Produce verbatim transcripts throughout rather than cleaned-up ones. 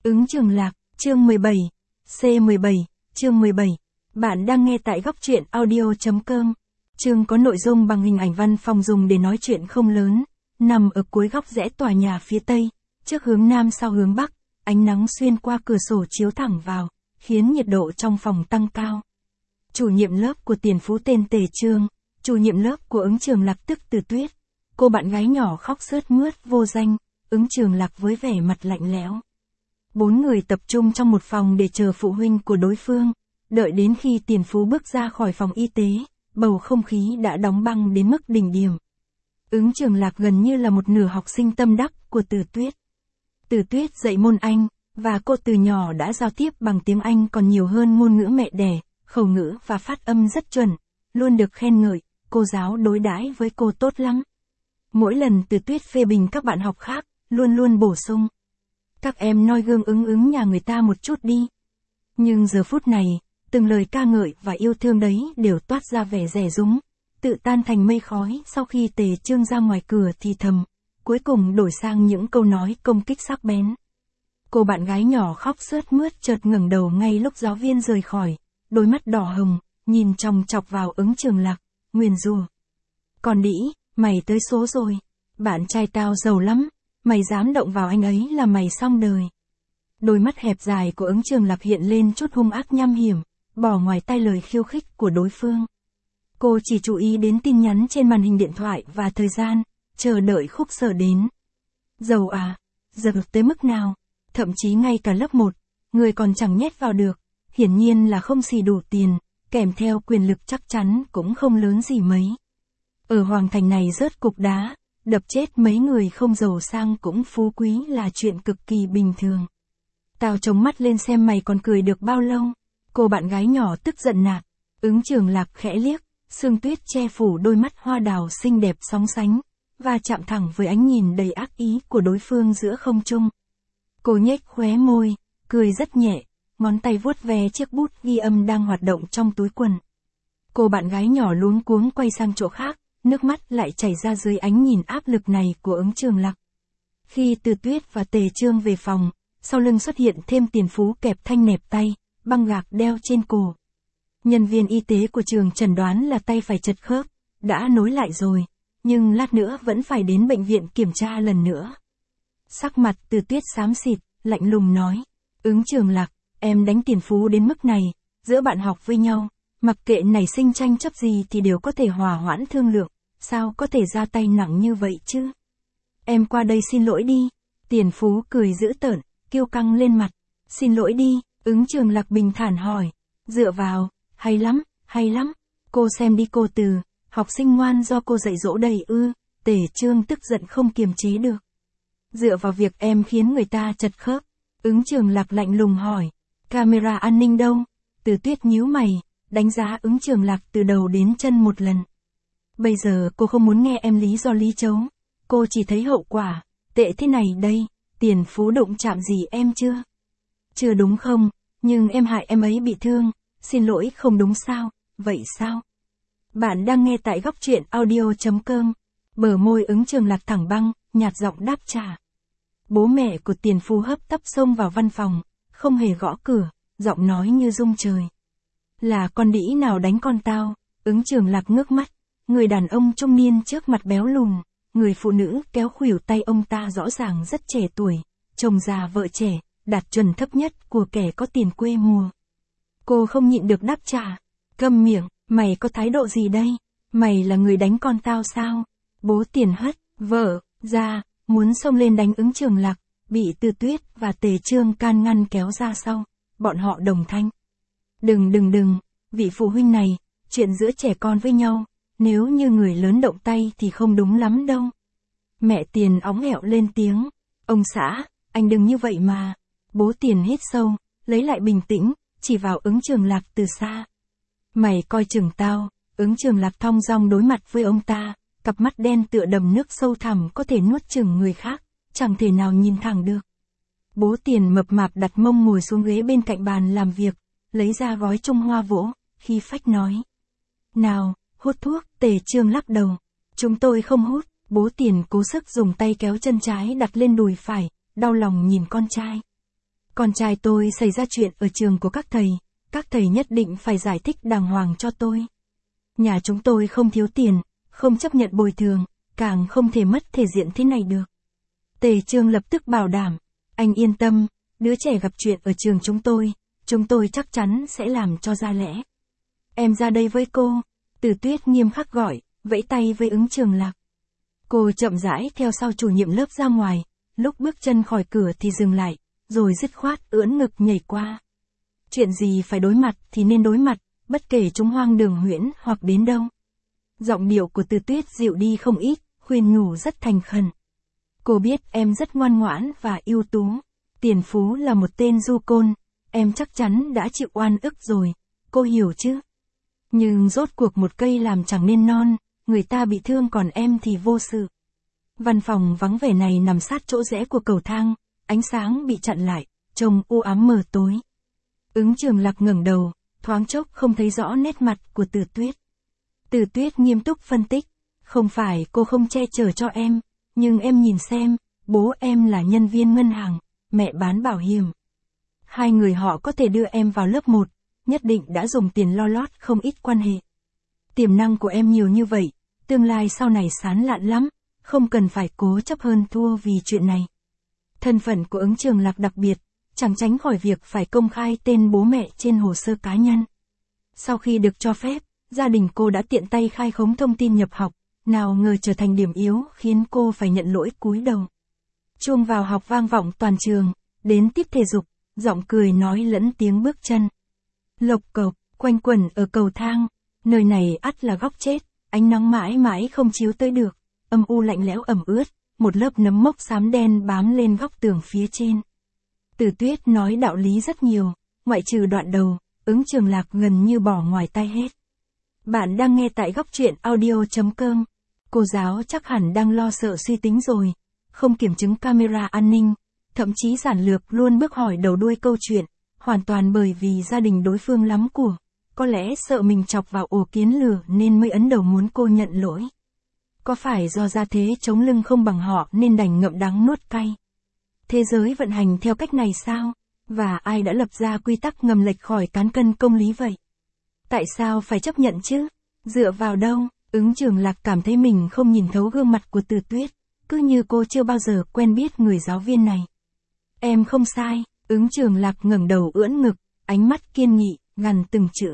Ứng Trường Lạc, chương mười bảy, C mười bảy, chương mười bảy. Bạn đang nghe tại góc truyện audio.com. Chương có nội dung bằng hình ảnh văn phòng dùng để nói chuyện không lớn, nằm ở cuối góc rẽ tòa nhà phía tây, trước hướng nam sau hướng bắc, ánh nắng xuyên qua cửa sổ chiếu thẳng vào, khiến nhiệt độ trong phòng tăng cao. Chủ nhiệm lớp của Tiền Phú tên Tề Trương, chủ nhiệm lớp của Ứng Trường Lạc tức Từ Tuyết. Cô bạn gái nhỏ khóc sướt mướt vô danh, Ứng Trường Lạc với vẻ mặt lạnh lẽo. Bốn người tập trung trong một phòng để chờ phụ huynh của đối phương. Đợi đến khi Tiền Phú bước ra khỏi phòng y tế, bầu không khí đã đóng băng đến mức đỉnh điểm. Ứng Trường Lạc gần như là một nửa học sinh tâm đắc của Từ Tuyết. Từ Tuyết dạy môn Anh, và cô từ nhỏ đã giao tiếp bằng tiếng Anh còn nhiều hơn ngôn ngữ mẹ đẻ, khẩu ngữ và phát âm rất chuẩn, luôn được khen ngợi, cô giáo đối đãi với cô tốt lắm. Mỗi lần Từ Tuyết phê bình các bạn học khác, luôn luôn bổ sung. Các em noi gương Ứng Ứng nhà người ta một chút đi. Nhưng giờ phút này, từng lời ca ngợi và yêu thương đấy đều toát ra vẻ dè dúng, tự tan thành mây khói sau khi Tề Trương ra ngoài cửa thì thầm, cuối cùng đổi sang những câu nói công kích sắc bén. Cô bạn gái nhỏ khóc sướt mướt chợt ngẩng đầu ngay lúc giáo viên rời khỏi, đôi mắt đỏ hồng, nhìn chòng chọc vào Ứng Trường Lạc, nguyền rủa. Còn đĩ, mày tới số rồi, bạn trai tao giàu lắm, mày dám động vào anh ấy là mày xong đời. Đôi mắt hẹp dài của Ứng Trường Lạc hiện lên chút hung ác nham hiểm, bỏ ngoài tai lời khiêu khích của đối phương. Cô chỉ chú ý đến tin nhắn trên màn hình điện thoại và thời gian, chờ đợi khúc sở đến. Giàu à, giờ tới mức nào, thậm chí ngay cả lớp một, người còn chẳng nhét vào được, hiển nhiên là không xì đủ tiền, kèm theo quyền lực chắc chắn cũng không lớn gì mấy. Ở Hoàng Thành này rớt cục đá, đập chết mấy người không giàu sang cũng phú quý là chuyện cực kỳ bình thường. Tao chống mắt lên xem mày còn cười được bao lâu. Cô bạn gái nhỏ tức giận nạt. Ứng Trường Lạc khẽ liếc, sương tuyết che phủ đôi mắt hoa đào xinh đẹp sóng sánh, và chạm thẳng với ánh nhìn đầy ác ý của đối phương giữa không trung. Cô nhếch khóe môi, cười rất nhẹ, ngón tay vuốt ve chiếc bút ghi âm đang hoạt động trong túi quần. Cô bạn gái nhỏ luống cuống quay sang chỗ khác, nước mắt lại chảy ra dưới ánh nhìn áp lực này của Ứng Trường Lạc. Khi Từ Tuyết và Tề Trương về phòng, sau lưng xuất hiện thêm Tiền Phú kẹp thanh nẹp tay, băng gạc đeo trên cổ. Nhân viên y tế của trường chẩn đoán là tay phải chật khớp, đã nối lại rồi, nhưng lát nữa vẫn phải đến bệnh viện kiểm tra lần nữa. Sắc mặt Từ Tuyết xám xịt, lạnh lùng nói, Ứng Trường Lạc, em đánh Tiền Phú đến mức này, giữa bạn học với nhau, mặc kệ nảy sinh tranh chấp gì thì đều có thể hòa hoãn thương lượng, sao có thể ra tay nặng như vậy chứ? Em qua đây xin lỗi đi. Tiền Phú cười dữ tợn, kiêu căng lên mặt. Xin lỗi đi, Ứng Trường Lạc bình thản hỏi. Dựa vào, hay lắm, hay lắm. Cô xem đi cô Từ, học sinh ngoan do cô dạy dỗ đầy ư. Tề Trương tức giận không kiềm chế được. Dựa vào việc em khiến người ta chật khớp. Ứng Trường Lạc lạnh lùng hỏi. Camera an ninh đâu? Từ Tuyết nhíu mày, đánh giá Ứng Trường Lạc từ đầu đến chân một lần. Bây giờ cô không muốn nghe em lý do lý chấu. Cô chỉ thấy hậu quả, tệ thế này đây, Tiền Phú đụng chạm gì em chưa? Chưa đúng không, nhưng em hại em ấy bị thương, xin lỗi không đúng sao, vậy sao? Bạn đang nghe tại góc truyện audio.com, bờ môi Ứng Trường Lạc thẳng băng, nhạt giọng đáp trả. Bố mẹ của Tiền Phú hấp tấp xông vào văn phòng, không hề gõ cửa, giọng nói như rung trời. Là con đĩ nào đánh con tao? Ứng Trường Lạc ngước mắt. Người đàn ông trung niên trước mặt béo lùn, người phụ nữ kéo khuỷu tay ông ta rõ ràng rất trẻ tuổi, chồng già vợ trẻ, đạt chuẩn thấp nhất của kẻ có tiền quê mùa. Cô không nhịn được đáp trả, câm miệng, mày có thái độ gì đây? Mày là người đánh con tao sao? Bố Tiền hất, vợ, ra, muốn xông lên đánh Ứng Trường Lạc, bị Từ Tuyết và Tề Trương can ngăn kéo ra sau, bọn họ đồng thanh. Đừng đừng đừng, vị phụ huynh này, chuyện giữa trẻ con với nhau. Nếu như người lớn động tay thì không đúng lắm đâu. Mẹ Tiền óng ẹo lên tiếng. Ông xã, anh đừng như vậy mà. Bố Tiền hít sâu, lấy lại bình tĩnh, chỉ vào Ứng Trường Lạc từ xa. Mày coi chừng tao. Ứng Trường Lạc thong dong đối mặt với ông ta, cặp mắt đen tựa đầm nước sâu thẳm có thể nuốt chửng người khác, chẳng thể nào nhìn thẳng được. Bố Tiền mập mạp đặt mông ngồi xuống ghế bên cạnh bàn làm việc, lấy ra gói Trung Hoa vỗ, khi phách nói. Nào, hút thuốc, Tề Trương lắc đầu. Chúng tôi không hút. Bố Tiền cố sức dùng tay kéo chân trái đặt lên đùi phải, đau lòng nhìn con trai. con trai tôi xảy ra chuyện ở trường của các thầy, các thầy nhất định phải giải thích đàng hoàng cho tôi. Nhà chúng tôi không thiếu tiền, không chấp nhận bồi thường, càng không thể mất thể diện thế này được. Tề Trương lập tức bảo đảm, anh yên tâm, đứa trẻ gặp chuyện ở trường chúng tôi, chúng tôi chắc chắn sẽ làm cho ra lẽ. Em ra đây với cô, Từ Tuyết nghiêm khắc gọi, vẫy tay với Ứng Trường Lạc. Cô chậm rãi theo sau chủ nhiệm lớp ra ngoài, lúc bước chân khỏi cửa thì dừng lại, rồi dứt khoát ưỡn ngực nhảy qua. Chuyện gì phải đối mặt thì nên đối mặt, bất kể chúng hoang đường huyễn hoặc đến đâu. Giọng điệu của Từ Tuyết dịu đi không ít, khuyên nhủ rất thành khẩn. Cô biết em rất ngoan ngoãn và ưu tú. Tiền Phú là một tên du côn, em chắc chắn đã chịu oan ức rồi, cô hiểu chứ? Nhưng rốt cuộc một cây làm chẳng nên non, người ta bị thương còn em thì vô sự. Văn phòng vắng vẻ này nằm sát chỗ rẽ của cầu thang, ánh sáng bị chặn lại, trông u ám mờ tối. Ứng Trường Lạc ngẩng đầu, thoáng chốc không thấy rõ nét mặt của Từ Tuyết. Từ Tuyết nghiêm túc phân tích, không phải cô không che chở cho em, nhưng em nhìn xem, bố em là nhân viên ngân hàng, mẹ bán bảo hiểm. Hai người họ có thể đưa em vào lớp một, nhất định đã dùng tiền lo lót không ít quan hệ. Tiềm năng của em nhiều như vậy, tương lai sau này sáng lạn lắm, không cần phải cố chấp hơn thua vì chuyện này. Thân phận của Ứng Trường Lạc đặc biệt, chẳng tránh khỏi việc phải công khai tên bố mẹ trên hồ sơ cá nhân. Sau khi được cho phép, gia đình cô đã tiện tay khai khống thông tin nhập học, nào ngờ trở thành điểm yếu khiến cô phải nhận lỗi cúi đầu. Chuông vào học vang vọng toàn trường, đến tiết thể dục, giọng cười nói lẫn tiếng bước chân. Lộc cộc, quanh quẩn ở cầu thang, nơi này ắt là góc chết, ánh nắng mãi mãi không chiếu tới được, âm u lạnh lẽo ẩm ướt, một lớp nấm mốc xám đen bám lên góc tường phía trên. Từ Tuyết nói đạo lý rất nhiều, ngoại trừ đoạn đầu, Ứng Trường Lạc gần như bỏ ngoài tai hết. Bạn đang nghe tại góc truyện audio chấm com. Cô giáo chắc hẳn đang lo sợ suy tính rồi, không kiểm chứng camera an ninh, thậm chí giản lược luôn bước hỏi đầu đuôi câu chuyện, hoàn toàn bởi vì gia đình đối phương lắm của, có lẽ sợ mình chọc vào ổ kiến lửa nên mới ấn đầu muốn cô nhận lỗi. Có phải do gia thế chống lưng không bằng họ nên đành ngậm đắng nuốt cay? Thế giới vận hành theo cách này sao? Và ai đã lập ra quy tắc ngầm lệch khỏi cán cân công lý vậy? Tại sao phải chấp nhận chứ? Dựa vào đâu? Ứng Trường Lạc cảm thấy mình không nhìn thấu gương mặt của Từ Tuyết, cứ như cô chưa bao giờ quen biết người giáo viên này. Em không sai, Ứng Trường Lạc ngẩng đầu ưỡn ngực, ánh mắt kiên nghị, gằn từng chữ.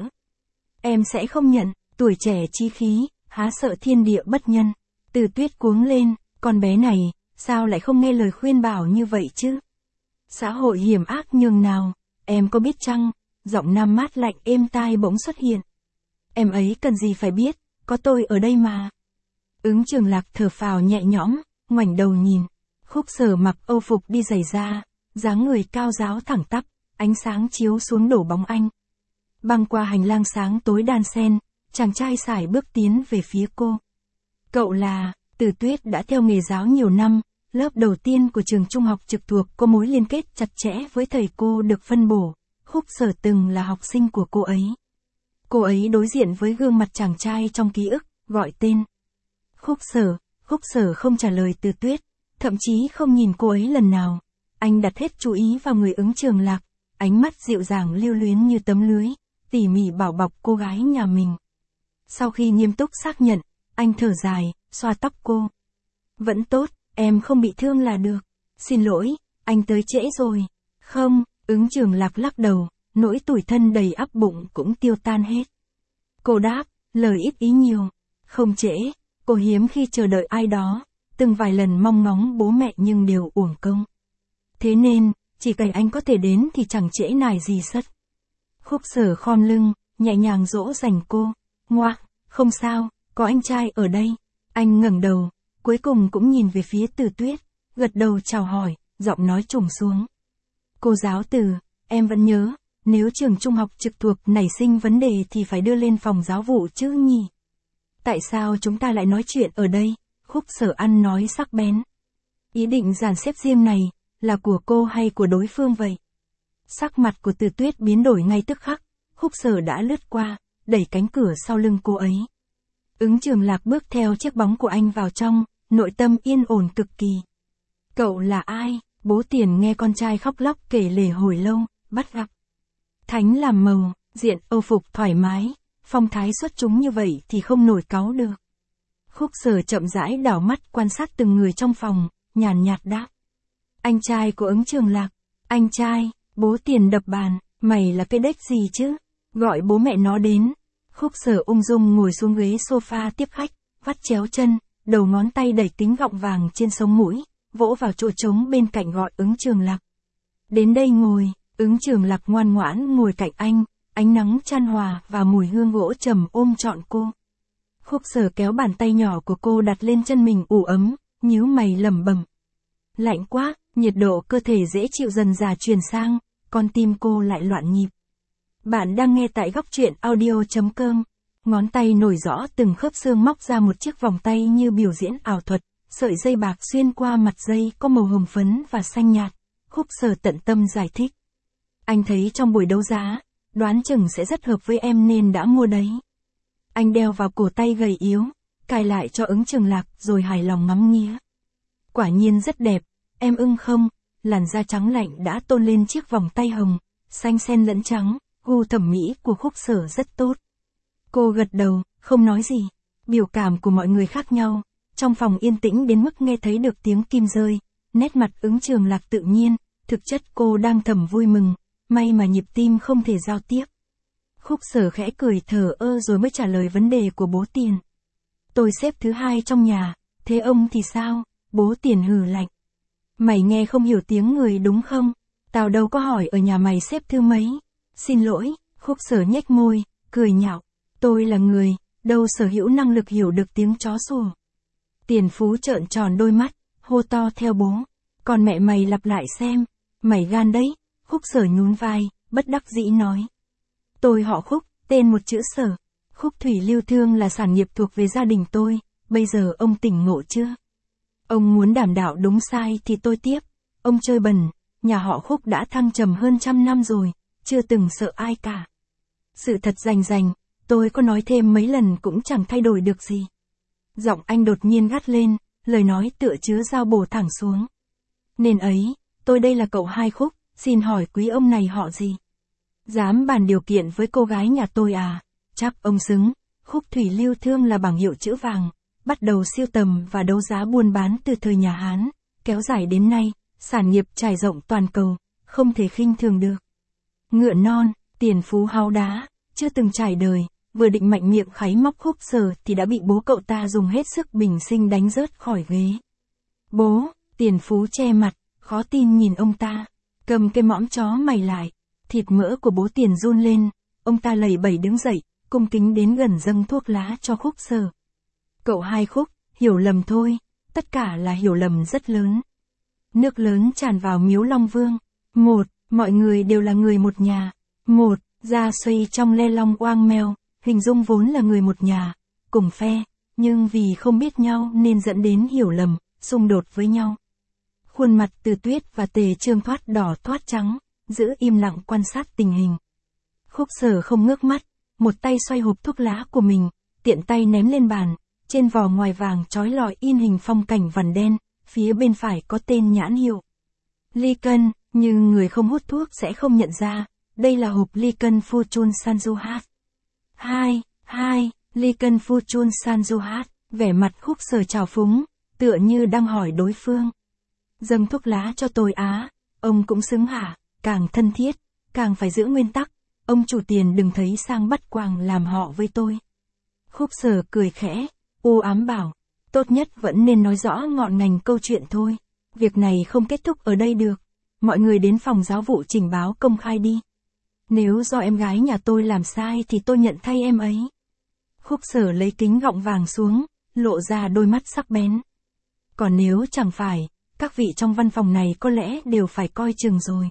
Em sẽ không nhận, tuổi trẻ chí khí, há sợ thiên địa bất nhân. Từ Tuyết cuống lên, con bé này, sao lại không nghe lời khuyên bảo như vậy chứ? Xã hội hiểm ác nhường nào, em có biết chăng? Giọng nam mát lạnh êm tai bỗng xuất hiện. Em ấy cần gì phải biết, có tôi ở đây mà. Ứng Trường Lạc thở phào nhẹ nhõm, ngoảnh đầu nhìn. Khúc Sở mặc âu phục đi giày da, dáng người cao ráo thẳng tắp, ánh sáng chiếu xuống đổ bóng anh. Băng qua hành lang sáng tối đan xen, chàng trai sải bước tiến về phía cô. Cậu là, Từ Tuyết đã theo nghề giáo nhiều năm, lớp đầu tiên của trường trung học trực thuộc có mối liên kết chặt chẽ với thầy cô được phân bổ. Khúc Sở từng là học sinh của cô ấy. Cô ấy đối diện với gương mặt chàng trai trong ký ức, gọi tên. Khúc Sở, Khúc Sở không trả lời Từ Tuyết, thậm chí không nhìn cô ấy lần nào. Anh đặt hết chú ý vào người Ứng Trường Lạc, ánh mắt dịu dàng lưu luyến như tấm lưới, tỉ mỉ bảo bọc cô gái nhà mình. Sau khi nghiêm túc xác nhận, anh thở dài, xoa tóc cô. Vẫn tốt, em không bị thương là được. Xin lỗi, anh tới trễ rồi. Không, Ứng Trường Lạc lắc đầu, nỗi tủi thân đầy ắp bụng cũng tiêu tan hết. Cô đáp, lời ít ý nhiều. Không trễ, cô hiếm khi chờ đợi ai đó, từng vài lần mong ngóng bố mẹ nhưng đều uổng công. Thế nên, chỉ cần anh có thể đến thì chẳng trễ nải gì sất. Khúc Sở khom lưng, nhẹ nhàng dỗ dành cô. Ngoạ, không sao, có anh trai ở đây. Anh ngẩng đầu, cuối cùng cũng nhìn về phía Từ Tuyết, gật đầu chào hỏi, giọng nói trùng xuống. Cô giáo Từ, em vẫn nhớ, nếu trường trung học trực thuộc nảy sinh vấn đề thì phải đưa lên phòng giáo vụ chứ nhỉ? Tại sao chúng ta lại nói chuyện ở đây? Khúc Sở ăn nói sắc bén. Ý định dàn xếp riêng này, là của cô hay của đối phương vậy? Sắc mặt của Từ Tuyết biến đổi ngay tức khắc, Khúc Sở đã lướt qua, đẩy cánh cửa sau lưng cô ấy. Ứng Trường Lạc bước theo chiếc bóng của anh vào trong, nội tâm yên ổn cực kỳ. Cậu là ai? Bố Tiền nghe con trai khóc lóc kể lể hồi lâu, bắt gặp. Thánh làm màu, diện âu phục thoải mái, phong thái xuất chúng như vậy thì không nổi cáu được. Khúc Sở chậm rãi đảo mắt quan sát từng người trong phòng, nhàn nhạt đáp. Anh trai của Ứng Trường Lạc, anh trai, Bố Tiền đập bàn, mày là cái đếch gì chứ, gọi bố mẹ nó đến. Khúc Sở ung dung ngồi xuống ghế sofa tiếp khách, vắt chéo chân, đầu ngón tay đẩy kính gọng vàng trên sống mũi, vỗ vào chỗ trống bên cạnh gọi Ứng Trường Lạc. Đến đây ngồi, Ứng Trường Lạc ngoan ngoãn ngồi cạnh anh, ánh nắng chan hòa và mùi hương gỗ trầm ôm trọn cô. Khúc Sở kéo bàn tay nhỏ của cô đặt lên chân mình ủ ấm, nhíu mày lẩm bẩm. Lạnh quá, nhiệt độ cơ thể dễ chịu dần dà truyền sang, con tim cô lại loạn nhịp. Bạn đang nghe tại góc truyện audio.com. Ngón tay nổi rõ từng khớp xương móc ra một chiếc vòng tay như biểu diễn ảo thuật, sợi dây bạc xuyên qua mặt dây có màu hồng phấn và xanh nhạt. Khúc Sở tận tâm giải thích. Anh thấy trong buổi đấu giá, đoán chừng sẽ rất hợp với em nên đã mua đấy. Anh đeo vào cổ tay gầy yếu, cài lại cho Ứng Trường Lạc rồi hài lòng ngắm nghía. Quả nhiên rất đẹp, em ưng không? Làn da trắng lạnh đã tôn lên chiếc vòng tay hồng, xanh xen lẫn trắng, gu thẩm mỹ của Khúc Sở rất tốt. Cô gật đầu, không nói gì. Biểu cảm của mọi người khác nhau, trong phòng yên tĩnh đến mức nghe thấy được tiếng kim rơi, nét mặt Ứng Trường Lạc tự nhiên, thực chất cô đang thầm vui mừng, may mà nhịp tim không thể giao tiếp. Khúc Sở khẽ cười thờ ơ rồi mới trả lời vấn đề của Bố Tiền. Tôi xếp thứ hai trong nhà, thế ông thì sao? Bố Tiền hừ lạnh. Mày nghe không hiểu tiếng người đúng không? Tao đâu có hỏi ở nhà mày xếp thứ mấy. Xin lỗi, Khúc Sở nhếch môi, cười nhạo. Tôi là người, đâu sở hữu năng lực hiểu được tiếng chó sủa. Tiền Phú trợn tròn đôi mắt, hô to theo bố. Còn mẹ mày lặp lại xem, mày gan đấy. Khúc Sở nhún vai, bất đắc dĩ nói. Tôi họ Khúc, tên một chữ Sở. Khúc thủy lưu thương là sản nghiệp thuộc về gia đình tôi, bây giờ ông tỉnh ngộ chưa? Ông muốn đảm đạo đúng sai thì tôi tiếp. Ông chơi bẩn, nhà họ Khúc đã thăng trầm hơn trăm năm rồi, chưa từng sợ ai cả. Sự thật rành rành, tôi có nói thêm mấy lần cũng chẳng thay đổi được gì. Giọng anh đột nhiên gắt lên, lời nói tựa chứa dao bổ thẳng xuống. Nên ấy, tôi đây là cậu hai Khúc, xin hỏi quý ông này họ gì? Dám bàn điều kiện với cô gái nhà tôi à? Chắc ông xứng. Khúc thủy lưu thương là bảng hiệu chữ vàng, bắt đầu siêu tầm và đấu giá buôn bán từ thời nhà Hán, kéo dài đến nay, sản nghiệp trải rộng toàn cầu, không thể khinh thường được. Ngựa non, Tiền Phú háo đá, chưa từng trải đời, vừa định mạnh miệng kháy móc Khúc Sở thì đã bị bố cậu ta dùng hết sức bình sinh đánh rớt khỏi ghế. Bố, Tiền Phú che mặt, khó tin nhìn ông ta, cầm cái mõm chó mày lại, thịt mỡ của bố Tiền run lên, ông ta lầy bẩy đứng dậy, cung kính đến gần dâng thuốc lá cho Khúc Sở. Cậu hai Khúc, hiểu lầm thôi, tất cả là hiểu lầm rất lớn. Nước lớn tràn vào miếu Long Vương. Một, mọi người đều là người một nhà. Một, Gia Xuây trong Le Long Oang Mèo, hình dung vốn là người một nhà, cùng phe, nhưng vì không biết nhau nên dẫn đến hiểu lầm, xung đột với nhau. Khuôn mặt Từ Tuyết và Tề Trương thoát đỏ thoát trắng, giữ im lặng quan sát tình hình. Khúc Sở không ngước mắt, một tay xoay hộp thuốc lá của mình, tiện tay ném lên bàn, trên vỏ ngoài vàng trói lọi in hình phong cảnh vằn đen, phía bên phải có tên nhãn hiệu. Ly Cân, nhưng người không hút thuốc sẽ không nhận ra, đây là hộp Ly Cân Fortune Sanjuhat. Hai, hai, Ly Cân Fortune Sanjuhat, vẻ mặt Khúc Sở trào phúng, tựa như đang hỏi đối phương. Dâng thuốc lá cho tôi á, ông cũng xứng hả, càng thân thiết, càng phải giữ nguyên tắc, ông chủ tiền đừng thấy sang bắt quàng làm họ với tôi. Khúc Sở cười khẽ, u ám bảo, tốt nhất vẫn nên nói rõ ngọn ngành câu chuyện thôi, việc này không kết thúc ở đây được, mọi người đến phòng giáo vụ trình báo công khai đi. Nếu do em gái nhà tôi làm sai thì tôi nhận thay em ấy. Khúc Sở lấy kính gọng vàng xuống, lộ ra đôi mắt sắc bén. Còn nếu chẳng phải, các vị trong văn phòng này có lẽ đều phải coi chừng rồi.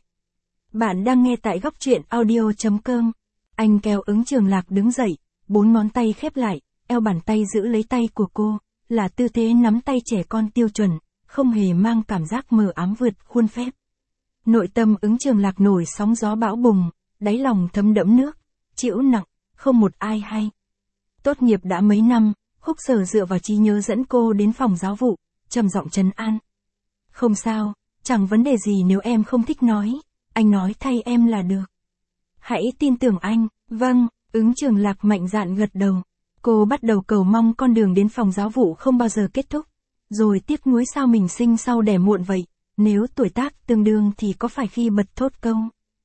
Bạn đang nghe tại góc truyện audio.com. Anh kéo Ứng Trường Lạc đứng dậy, bốn ngón tay khép lại, eo bàn tay giữ lấy tay của cô, là tư thế nắm tay trẻ con tiêu chuẩn, không hề mang cảm giác mờ ám vượt khuôn phép. Nội tâm Ứng Trường Lạc nổi sóng gió bão bùng, đáy lòng thấm đẫm nước, chịu nặng, không một ai hay. Tốt nghiệp đã mấy năm, Khúc Sở dựa vào trí nhớ dẫn cô đến phòng giáo vụ, trầm giọng trấn an. Không sao, Chẳng vấn đề gì nếu em không thích nói, anh nói thay em là được. Hãy tin tưởng anh. Vâng, Ứng Trường Lạc mạnh dạn gật đầu. Cô bắt đầu cầu mong con đường đến phòng giáo vụ không bao giờ kết thúc. Rồi tiếc nuối sao mình sinh sau đẻ muộn vậy, nếu tuổi tác tương đương thì có phải khi bật thốt câu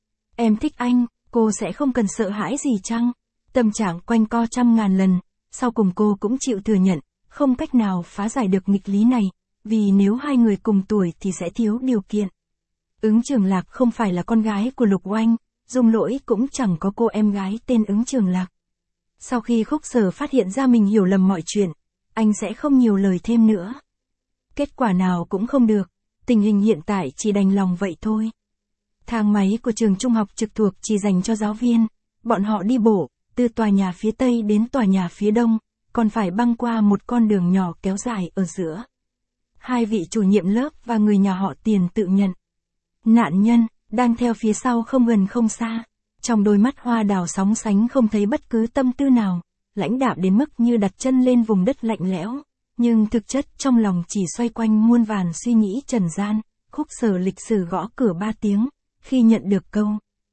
em thích anh, cô sẽ không cần sợ hãi gì chăng? Tâm trạng quanh co trăm ngàn lần, sau cùng cô cũng chịu thừa nhận, không cách nào phá giải được nghịch lý này, vì nếu hai người cùng tuổi thì sẽ thiếu điều kiện. Ứng Trường Lạc không phải là con gái của Lục Oanh, Dung Lỗi cũng chẳng có cô em gái tên Ứng Trường Lạc. Sau khi Khúc Sở phát hiện ra mình hiểu lầm mọi chuyện, anh sẽ không nhiều lời thêm nữa. Kết quả nào cũng không được, tình hình hiện tại chỉ đành lòng vậy thôi. Thang máy của trường trung học trực thuộc chỉ dành cho giáo viên, bọn họ đi bộ, từ tòa nhà phía tây đến tòa nhà phía đông, còn phải băng qua một con đường nhỏ kéo dài ở giữa. Hai vị chủ nhiệm lớp và người nhà họ Tiền tự nhận. Nạn nhân, đang theo phía sau không gần không xa, trong đôi mắt hoa đào sóng sánh không thấy bất cứ tâm tư nào, lãnh đạm đến mức như đặt chân lên vùng đất lạnh lẽo, nhưng thực chất trong lòng chỉ xoay quanh muôn vàn suy nghĩ trần gian. Khúc Sở lịch sử gõ cửa ba tiếng, khi nhận được câu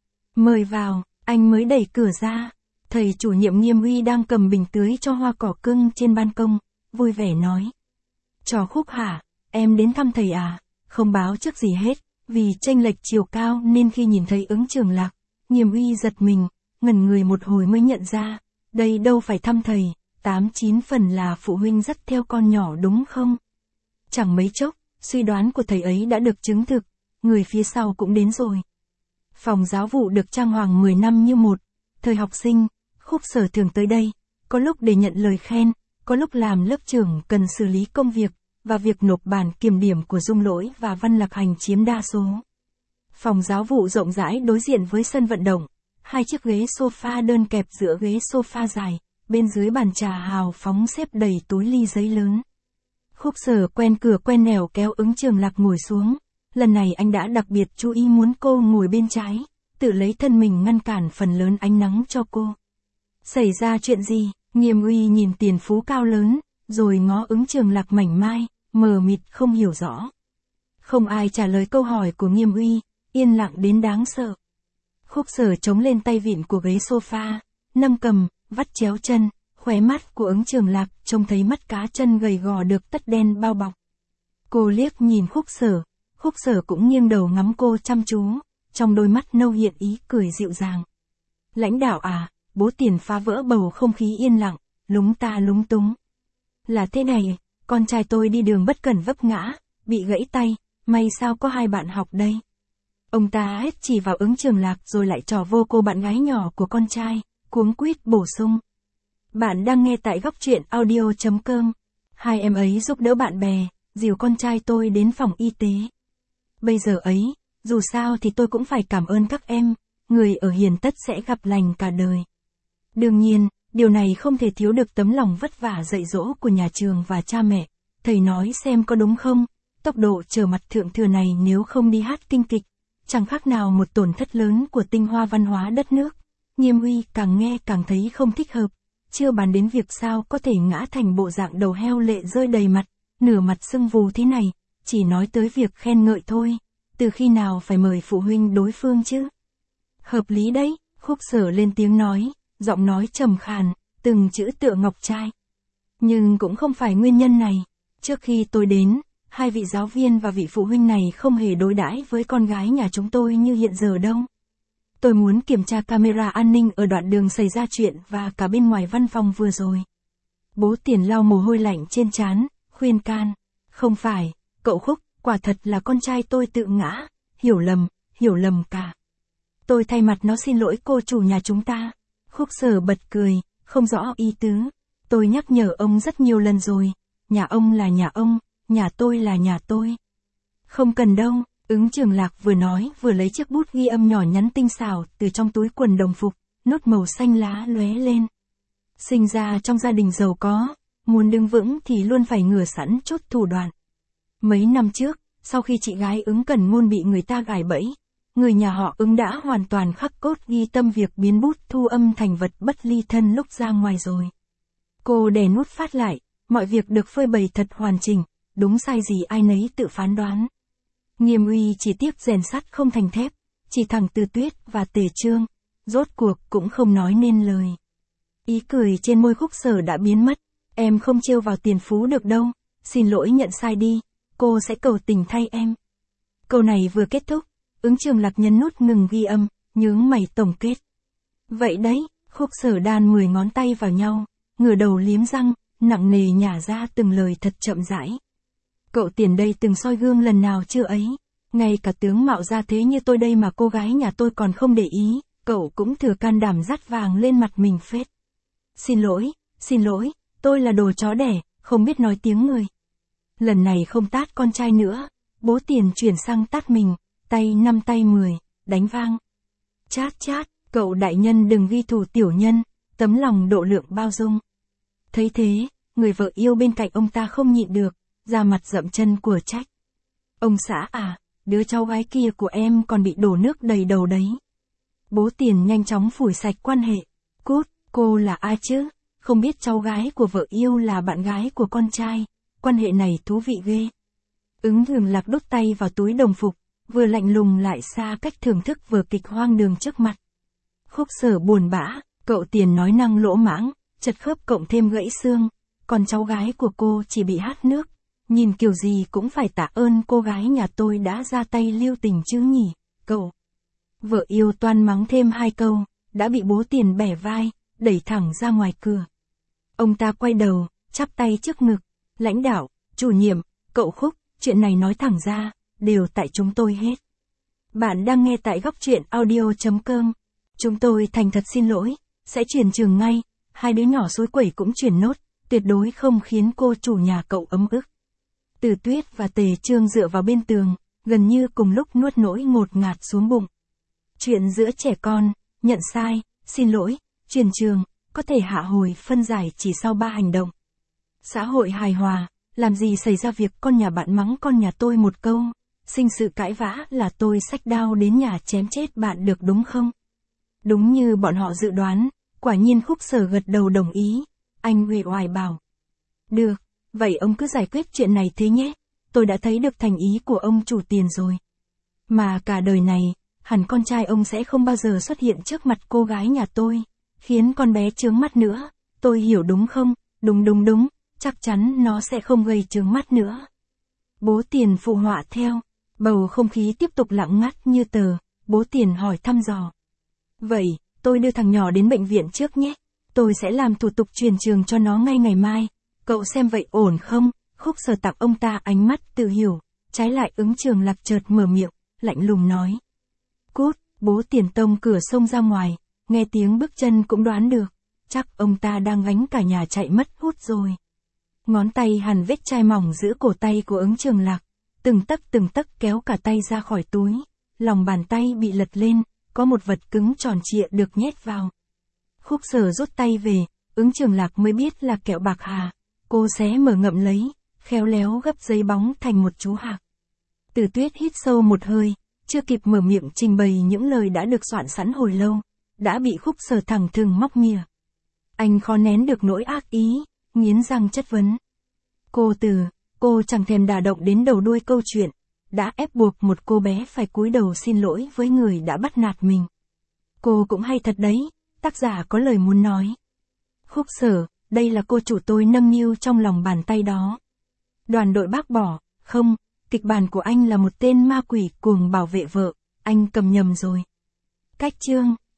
mời vào, anh mới đẩy cửa ra. Thầy chủ nhiệm Nghiêm Uy đang cầm bình tưới cho hoa cỏ cưng trên ban công, vui vẻ nói. Trò Khúc hả, em đến thăm thầy à? Không báo trước gì hết, vì chênh lệch chiều cao nên khi nhìn thấy Ứng Trường Lạc, Nghiêm Uy giật mình, ngẩn người một hồi mới nhận ra, đây đâu phải thăm thầy, tám chín phần là phụ huynh dắt theo con nhỏ đúng không? Chẳng mấy chốc, suy đoán của thầy ấy đã được chứng thực, người phía sau cũng đến rồi. Phòng giáo vụ được trang hoàng mười năm như một, thời học sinh, Khúc Sở thường tới đây, có lúc để nhận lời khen, có lúc làm lớp trưởng cần xử lý công việc, và việc nộp bản kiểm điểm của Dung Lỗi và Văn Lạc Hành chiếm đa số. Phòng giáo vụ rộng rãi đối diện với sân vận động, hai chiếc ghế sofa đơn kẹp giữa ghế sofa dài, bên dưới bàn trà hào phóng xếp đầy túi ly giấy lớn. Khúc Sở quen cửa quen nẻo kéo Ứng Trường Lạc ngồi xuống, lần này anh đã đặc biệt chú ý muốn cô ngồi bên trái, tự lấy thân mình ngăn cản phần lớn ánh nắng cho cô. Xảy ra chuyện gì? Nghiêm Uy nhìn tiền phú cao lớn, rồi ngó Ứng Trường Lạc mảnh mai, mờ mịt không hiểu rõ. Không ai trả lời câu hỏi của Nghiêm Uy, yên lặng đến đáng sợ. Khúc Sở chống lên tay vịn của ghế sofa, nâng cầm, vắt chéo chân, khóe mắt của Ứng Trường Lạc trông thấy mắt cá chân gầy gò được tất đen bao bọc. Cô liếc nhìn Khúc Sở, Khúc Sở cũng nghiêng đầu ngắm cô chăm chú, trong đôi mắt nâu hiện ý cười dịu dàng. Lãnh đạo à, bố Tiền phá vỡ bầu không khí yên lặng, lúng ta lúng túng. Là thế này, con trai tôi đi đường bất cẩn vấp ngã, bị gãy tay, may sao có hai bạn học đây. Ông ta hết chỉ vào Ứng Trường Lạc rồi lại trò vô cô bạn gái nhỏ của con trai, cuống quýt bổ sung. Bạn đang nghe tại góc truyện audio chấm com. Hai em ấy giúp đỡ bạn bè, dìu con trai tôi đến phòng y tế. Bây giờ ấy, dù sao thì tôi cũng phải cảm ơn các em, người ở hiền tất sẽ gặp lành cả đời. Đương nhiên, điều này không thể thiếu được tấm lòng vất vả dạy dỗ của nhà trường và cha mẹ. Thầy nói xem có đúng không, tốc độ trở mặt thượng thừa này nếu không đi hát kinh kịch, chẳng khác nào một tổn thất lớn của tinh hoa văn hóa đất nước. Nghiêm Uy càng nghe càng thấy không thích hợp, chưa bàn đến việc sao có thể ngã thành bộ dạng đầu heo lệ rơi đầy mặt, nửa mặt sưng vù thế này, chỉ nói tới việc khen ngợi thôi, từ khi nào phải mời phụ huynh đối phương chứ? Hợp lý đấy, Khúc Sở lên tiếng nói, giọng nói trầm khàn, từng chữ tựa ngọc trai. Nhưng cũng không phải nguyên nhân này, trước khi tôi đến, hai vị giáo viên và vị phụ huynh này không hề đối đãi với con gái nhà chúng tôi như hiện giờ đâu. Tôi muốn kiểm tra camera an ninh ở đoạn đường xảy ra chuyện và cả bên ngoài văn phòng vừa rồi. Bố Tiền lau mồ hôi lạnh trên trán, khuyên can. Không phải, cậu Khúc, quả thật là con trai tôi tự ngã, hiểu lầm, hiểu lầm cả. Tôi thay mặt nó xin lỗi cô chủ nhà chúng ta. Khúc Sở bật cười, không rõ ý tứ. Tôi nhắc nhở ông rất nhiều lần rồi, nhà ông là nhà ông, nhà tôi là nhà tôi. Không cần đâu, Ứng Trường Lạc vừa nói vừa lấy chiếc bút ghi âm nhỏ nhắn tinh xảo từ trong túi quần đồng phục, nốt màu xanh lá lóe lên. Sinh ra trong gia đình giàu có, muốn đứng vững thì luôn phải ngừa sẵn chốt thủ đoạn. Mấy năm trước, sau khi chị gái Ứng Cẩn Ngôn bị người ta gài bẫy, người nhà họ Ứng đã hoàn toàn khắc cốt ghi tâm việc biến bút thu âm thành vật bất ly thân lúc ra ngoài rồi. Cô đè nút phát lại, mọi việc được phơi bày thật hoàn chỉnh, đúng sai gì ai nấy tự phán đoán. Nghiêm uy chỉ tiếc rèn sắt không thành thép, chỉ thẳng Từ Tuyết và Tề Trương, rốt cuộc cũng không nói nên lời. Ý cười trên môi Khúc Sở đã biến mất, em không trêu vào tiền phú được đâu, xin lỗi nhận sai đi, cô sẽ cầu tình thay em. Câu này vừa kết thúc, Ứng Trường Lạc nhấn nút ngừng ghi âm, nhướng mày tổng kết. Vậy đấy, Khúc Sở đan mười ngón tay vào nhau, ngửa đầu liếm răng, nặng nề nhả ra từng lời thật chậm rãi. Cậu Tiền đây từng soi gương lần nào chưa ấy, ngay cả tướng mạo ra thế như tôi đây mà cô gái nhà tôi còn không để ý, cậu cũng thừa can đảm dắt vàng lên mặt mình phết. Xin lỗi, xin lỗi, tôi là đồ chó đẻ, không biết nói tiếng người. Lần này không tát con trai nữa, bố Tiền chuyển sang tát mình, tay năm tay mười, đánh vang. Chát chát, cậu đại nhân đừng ghi thù tiểu nhân, tấm lòng độ lượng bao dung. Thấy thế, người vợ yêu bên cạnh ông ta không nhịn được, ra mặt dậm chân của trách. Ông xã à, đứa cháu gái kia của em còn bị đổ nước đầy đầu đấy. Bố Tiền nhanh chóng phủi sạch quan hệ. Cút, cô là ai chứ? Không biết cháu gái của vợ yêu là bạn gái của con trai. Quan hệ này thú vị ghê. Ứng Thường Lạc đút tay vào túi đồng phục, vừa lạnh lùng lại xa cách thưởng thức vở kịch hoang đường trước mặt. Khúc Sở buồn bã, cậu Tiền nói năng lỗ mãng, chật khớp cộng thêm gãy xương. Còn cháu gái của cô chỉ bị hát nước. Nhìn kiểu gì cũng phải tạ ơn cô gái nhà tôi đã ra tay lưu tình chứ nhỉ, cậu. Vợ yêu toan mắng thêm hai câu, đã bị bố Tiền bẻ vai, đẩy thẳng ra ngoài cửa. Ông ta quay đầu, chắp tay trước ngực, lãnh đạo, chủ nhiệm, cậu Khúc, chuyện này nói thẳng ra, đều tại chúng tôi hết. Bạn đang nghe tại góc truyện audio chấm com. Chúng tôi thành thật xin lỗi, sẽ chuyển trường ngay, hai đứa nhỏ xối quẩy cũng chuyển nốt, tuyệt đối không khiến cô chủ nhà cậu ấm ức. Từ Tuyết và Tề Trương dựa vào bên tường, gần như cùng lúc nuốt nỗi ngột ngạt xuống bụng. Chuyện giữa trẻ con, nhận sai, xin lỗi, chuyển trường, có thể hạ hồi phân giải chỉ sau ba hành động. Xã hội hài hòa, làm gì xảy ra việc con nhà bạn mắng con nhà tôi một câu, sinh sự cãi vã là tôi xách đao đến nhà chém chết bạn được đúng không? Đúng như bọn họ dự đoán, quả nhiên Khúc Sở gật đầu đồng ý, anh uể oải bảo. Được, vậy ông cứ giải quyết chuyện này thế nhé, tôi đã thấy được thành ý của ông chủ Tiền rồi. Mà cả đời này, hẳn con trai ông sẽ không bao giờ xuất hiện trước mặt cô gái nhà tôi, khiến con bé chướng mắt nữa, tôi hiểu đúng không? Đúng đúng đúng, chắc chắn nó sẽ không gây chướng mắt nữa. Bố Tiền phụ họa theo, bầu không khí tiếp tục lặng ngắt như tờ, bố Tiền hỏi thăm dò. Vậy, tôi đưa thằng nhỏ đến bệnh viện trước nhé, tôi sẽ làm thủ tục chuyển trường cho nó ngay ngày mai, cậu xem vậy ổn không? Khúc Sở tặng ông ta ánh mắt tự hiểu, trái lại Ứng Trường Lạc chợt mở miệng, lạnh lùng nói. Cút, bố Tiền tông cửa xông ra ngoài, nghe tiếng bước chân cũng đoán được, chắc ông ta đang gánh cả nhà chạy mất hút rồi. Ngón tay hằn vết chai mỏng giữ cổ tay của Ứng Trường Lạc, từng tấc từng tấc kéo cả tay ra khỏi túi, lòng bàn tay bị lật lên, có một vật cứng tròn trịa được nhét vào. Khúc Sở rút tay về, Ứng Trường Lạc mới biết là kẹo bạc hà, cô xé mở ngậm lấy, khéo léo gấp giấy bóng thành một chú hạc. Từ Tuyết hít sâu một hơi, chưa kịp mở miệng trình bày những lời đã được soạn sẵn hồi lâu, đã bị Khúc Sở thẳng thừng móc mỉa. Anh khó nén được nỗi ác ý, nghiến răng chất vấn. Cô Từ, cô chẳng thèm đả động đến đầu đuôi câu chuyện, đã ép buộc một cô bé phải cúi đầu xin lỗi với người đã bắt nạt mình. Cô cũng hay thật đấy, tác giả có lời muốn nói. Khúc Sở, đây là cô chủ tôi nâng niu trong lòng bàn tay đó. Đoàn đội bác bỏ, không, kịch bản của anh là một tên ma quỷ cuồng bảo vệ vợ, anh cầm nhầm rồi. Cách chương